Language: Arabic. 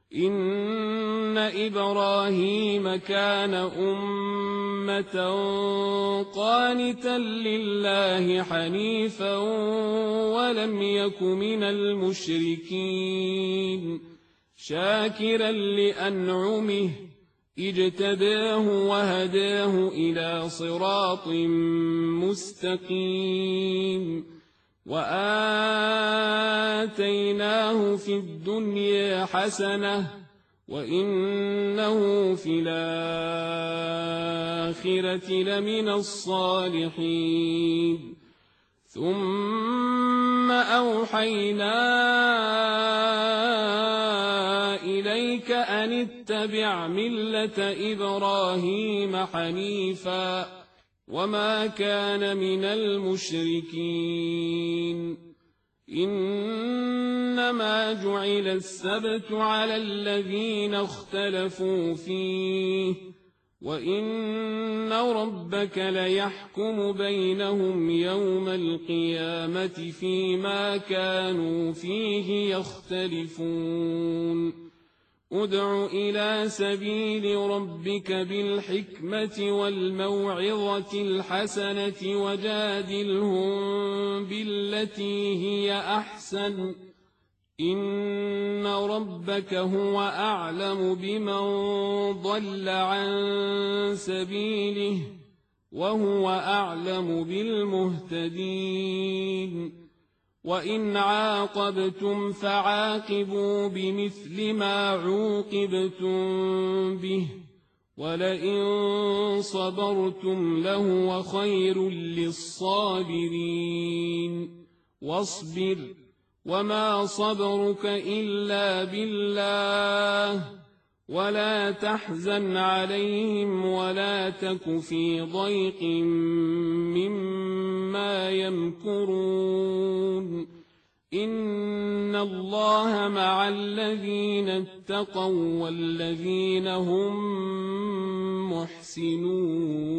إن إبراهيم كان أمة قانتا لله حنيفا ولم يك من المشركين شاكرا لأنعمه اجتباه وهداه إلى صراط مستقيم وآتيناه في الدنيا حسنة وإنه في الآخرة لمن الصالحين ثم أوحينا إليك أن اتبع ملة إبراهيم حنيفا وما كان من المشركين إنما جعل السبت على الذين اختلفوا فيه وإن ربك ليحكم بينهم يوم القيامة فيما كانوا فيه يختلفون ادع إلى سبيل ربك بالحكمة والموعظة الحسنة وجادلهم بالتي هي أحسن إن ربك هو أعلم بمن ضل عن سبيله وهو أعلم بالمهتدين وإن عاقبتم فعاقبوا بمثل ما عوقبتم به ولئن صبرتم لهو خير للصابرين واصبر وما صبرك إلا بالله ولا تحزن عليهم ولا تك في ضيق مما يمكرون إن الله مع الذين اتقوا والذين هم محسنون